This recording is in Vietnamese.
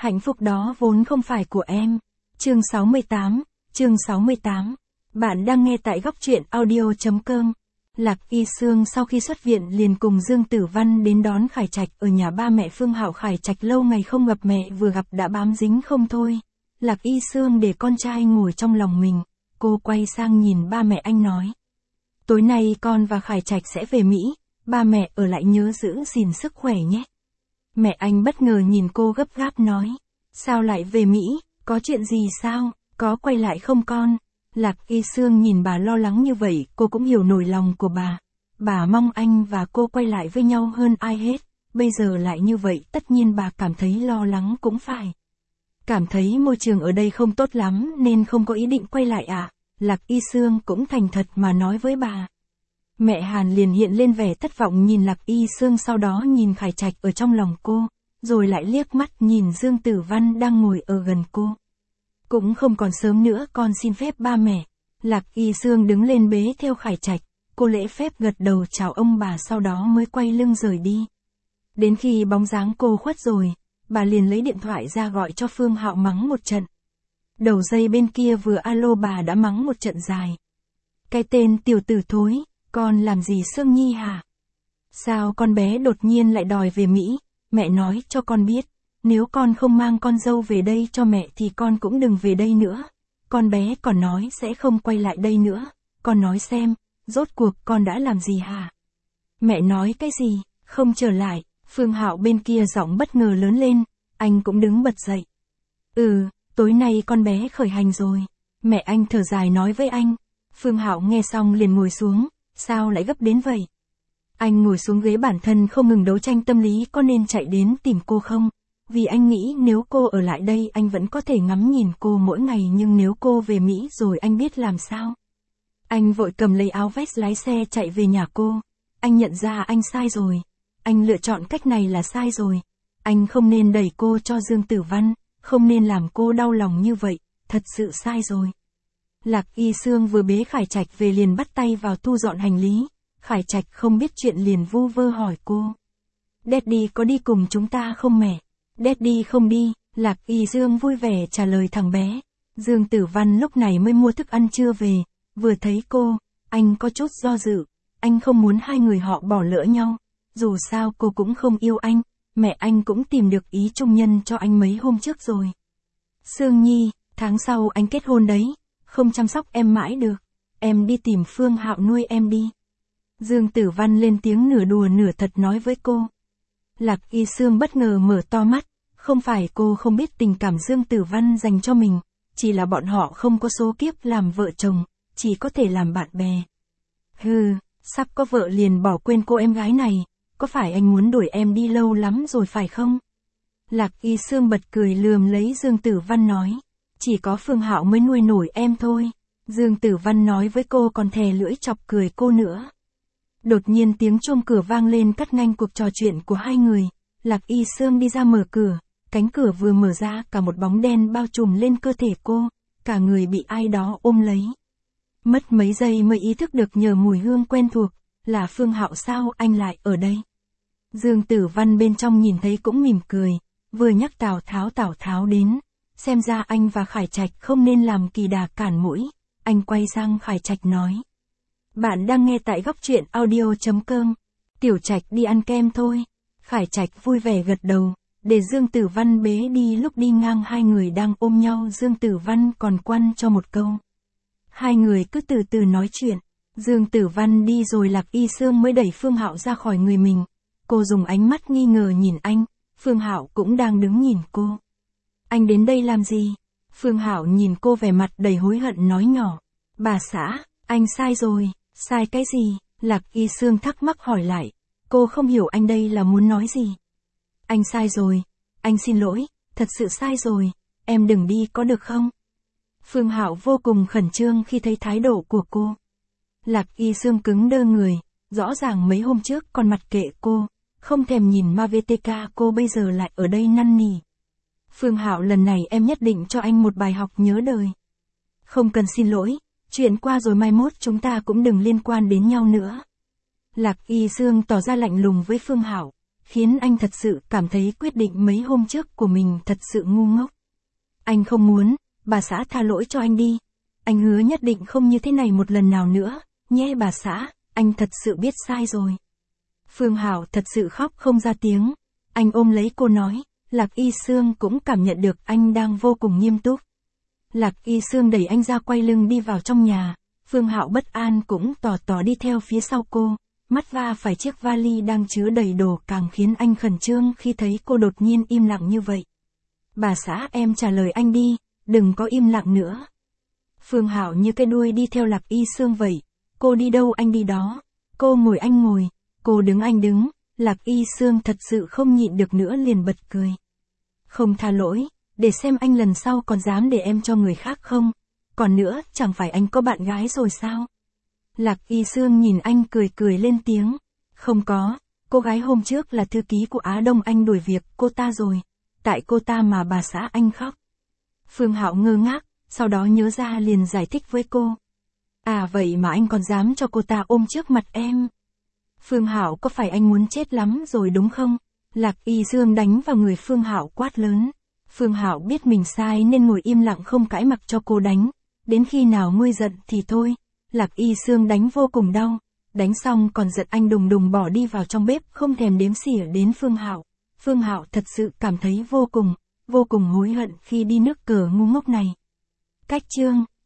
Hạnh phúc đó vốn không phải của em. Chương 68. Bạn đang nghe tại góc truyện audio.com. Lạc Y Sương sau khi xuất viện liền cùng Dương Tử Văn đến đón Khải Trạch ở nhà ba mẹ Phương Hạo. Khải Trạch lâu ngày không gặp mẹ, vừa gặp đã bám dính không thôi. Lạc Y Sương để con trai ngồi trong lòng mình, cô quay sang nhìn ba mẹ anh nói. Tối nay con và Khải Trạch sẽ về Mỹ, ba mẹ ở lại nhớ giữ gìn sức khỏe nhé. Mẹ anh bất ngờ nhìn cô gấp gáp nói. Sao lại về Mỹ, có chuyện gì sao, có quay lại không con? Lạc Y Sương nhìn bà lo lắng như vậy, cô cũng hiểu nỗi lòng của bà. Bà mong anh và cô quay lại với nhau hơn ai hết, bây giờ lại như vậy tất nhiên bà cảm thấy lo lắng cũng phải. Cảm thấy môi trường ở đây không tốt lắm nên không có ý định quay lại à? Lạc Y Sương cũng thành thật mà nói với bà. Mẹ Hàn liền hiện lên vẻ thất vọng nhìn Lạc Y Sương, sau đó nhìn Khải Trạch ở trong lòng cô, rồi lại liếc mắt nhìn Dương Tử Văn đang ngồi ở gần cô. Cũng không còn sớm nữa, con xin phép ba mẹ. Lạc Y Sương đứng lên bế theo Khải Trạch, cô lễ phép gật đầu chào ông bà sau đó mới quay lưng rời đi. Đến khi bóng dáng cô khuất rồi, bà liền lấy điện thoại ra gọi cho Phương Hạo mắng một trận. Đầu dây bên kia vừa alo bà đã mắng một trận dài. Cái tên tiểu tử thối, con làm gì Sương Nhi hả? Sao con bé đột nhiên lại đòi về Mỹ? Mẹ nói cho con biết, nếu con không mang con dâu về đây cho mẹ thì con cũng đừng về đây nữa. Con bé còn nói sẽ không quay lại đây nữa. Con nói xem, rốt cuộc con đã làm gì hả? Mẹ nói cái gì, không trở lại? Phương Hạo bên kia giọng bất ngờ lớn lên, anh cũng đứng bật dậy. Tối nay con bé khởi hành rồi. Mẹ anh thở dài nói với anh. Phương Hạo nghe xong liền ngồi xuống, sao lại gấp đến vậy? Anh ngồi xuống ghế, bản thân không ngừng đấu tranh tâm lý có nên chạy đến tìm cô không? Vì anh nghĩ nếu cô ở lại đây anh vẫn có thể ngắm nhìn cô mỗi ngày, nhưng nếu cô về Mỹ rồi anh biết làm sao? Anh vội cầm lấy áo vest lái xe chạy về nhà cô. Anh nhận ra anh sai rồi. Anh lựa chọn cách này là sai rồi. Anh không nên đẩy cô cho Dương Tử Văn, không nên làm cô đau lòng như vậy, thật sự sai rồi. Lạc Y Sương vừa bế Khải Trạch về liền bắt tay vào thu dọn hành lý. Khải Trạch không biết chuyện liền vu vơ hỏi cô. Daddy có đi cùng chúng ta không mẹ? Daddy không đi, Lạc Y Sương vui vẻ trả lời thằng bé. Dương Tử Văn lúc này mới mua thức ăn trưa về, vừa thấy cô, anh có chút do dự, anh không muốn hai người họ bỏ lỡ nhau. Dù sao cô cũng không yêu anh, mẹ anh cũng tìm được ý trung nhân cho anh mấy hôm trước rồi. Sương Nhi, tháng sau anh kết hôn đấy, không chăm sóc em mãi được, em đi tìm Phương Hạo nuôi em đi. Dương Tử Văn lên tiếng nửa đùa nửa thật nói với cô. Lạc Y Sương bất ngờ mở to mắt, không phải cô không biết tình cảm Dương Tử Văn dành cho mình, chỉ là bọn họ không có số kiếp làm vợ chồng, chỉ có thể làm bạn bè. Sắp có vợ liền bỏ quên cô em gái này, có phải anh muốn đuổi em đi lâu lắm rồi phải không? Lạc Y Sương bật cười lườm lấy Dương Tử Văn nói, chỉ có Phương Hạo mới nuôi nổi em thôi. Dương Tử Văn nói với cô còn thè lưỡi chọc cười cô nữa. Đột nhiên tiếng chuông cửa vang lên cắt ngang cuộc trò chuyện của hai người. Lạc Y Sương đi ra mở cửa, cánh cửa vừa mở ra cả một bóng đen bao trùm lên cơ thể cô, cả người bị ai đó ôm lấy. Mất mấy giây mới ý thức được nhờ mùi hương quen thuộc, là Phương Hạo sao anh lại ở đây? Dương Tử Văn bên trong nhìn thấy cũng mỉm cười, vừa nhắc Tào Tháo đến, xem ra anh và Khải Trạch không nên làm kỳ đà cản mũi. Anh quay sang Khải Trạch nói. Bạn đang nghe tại góc truyện audio.com. Tiểu Trạch đi ăn kem thôi. Khải Trạch vui vẻ gật đầu, để Dương Tử Văn bế đi. Lúc đi ngang hai người đang ôm nhau, Dương Tử Văn còn quăn cho một câu. Hai người cứ từ từ nói chuyện. Dương Tử Văn đi rồi Lạc Y Sương mới đẩy Phương Hạo ra khỏi người mình. Cô dùng ánh mắt nghi ngờ nhìn anh, Phương Hạo cũng đang đứng nhìn cô. Anh đến đây làm gì? Phương Hạo nhìn cô vẻ mặt đầy hối hận nói nhỏ. Bà xã, anh sai rồi. Sai cái gì? Lạc Y Sương thắc mắc hỏi lại. Cô không hiểu anh đây là muốn nói gì. Anh sai rồi. Anh xin lỗi, thật sự sai rồi. Em đừng đi có được không? Phương Hạo vô cùng khẩn trương khi thấy thái độ của cô. Lạc Y Sương cứng đơ người. Rõ ràng mấy hôm trước còn mặc kệ cô, không thèm nhìn MVTK, cô bây giờ lại ở đây năn nỉ. Phương Hạo, lần này em nhất định cho anh một bài học nhớ đời. Không cần xin lỗi, chuyện qua rồi mai mốt chúng ta cũng đừng liên quan đến nhau nữa. Lạc Y Sương tỏ ra lạnh lùng với Phương Hạo, khiến anh thật sự cảm thấy quyết định mấy hôm trước của mình thật sự ngu ngốc. Anh không muốn, bà xã tha lỗi cho anh đi. Anh hứa nhất định không như thế này một lần nào nữa, nhé bà xã, anh thật sự biết sai rồi. Phương Hảo thật sự khóc không ra tiếng. Anh ôm lấy cô nói, Lạc Y Sương cũng cảm nhận được anh đang vô cùng nghiêm túc. Lạc Y Sương đẩy anh ra quay lưng đi vào trong nhà. Phương Hạo bất an cũng tò tò đi theo phía sau cô. Mắt va phải chiếc vali đang chứa đầy đồ càng khiến anh khẩn trương khi thấy cô đột nhiên im lặng như vậy. Bà xã em trả lời anh đi, đừng có im lặng nữa. Phương Hạo như cái đuôi đi theo Lạc Y Sương vậy. Cô đi đâu anh đi đó. Cô ngồi anh ngồi. Cô đứng anh đứng. Lạc Y Sương thật sự không nhịn được nữa liền bật cười. Không tha lỗi, để xem anh lần sau còn dám để em cho người khác không. Còn nữa, chẳng phải anh có bạn gái rồi sao? Lạc Y Sương nhìn anh cười cười lên tiếng. Không có, cô gái hôm trước là thư ký của Á Đông, anh đuổi việc cô ta rồi. Tại cô ta mà bà xã anh khóc. Phương Hạo ngơ ngác, sau đó nhớ ra liền giải thích với cô. À vậy mà anh còn dám cho cô ta ôm trước mặt em. Phương Hạo có phải anh muốn chết lắm rồi đúng không? Lạc Y Sương đánh vào người Phương Hạo quát lớn. Phương Hạo biết mình sai nên ngồi im lặng không cãi mặc cho cô đánh. Đến khi nào nguôi giận thì thôi. Lạc Y Sương đánh vô cùng đau. Đánh xong còn giận anh đùng đùng bỏ đi vào trong bếp không thèm đếm xỉa đến Phương Hạo. Phương Hạo thật sự cảm thấy vô cùng hối hận khi đi nước cờ ngu ngốc này. Cách chương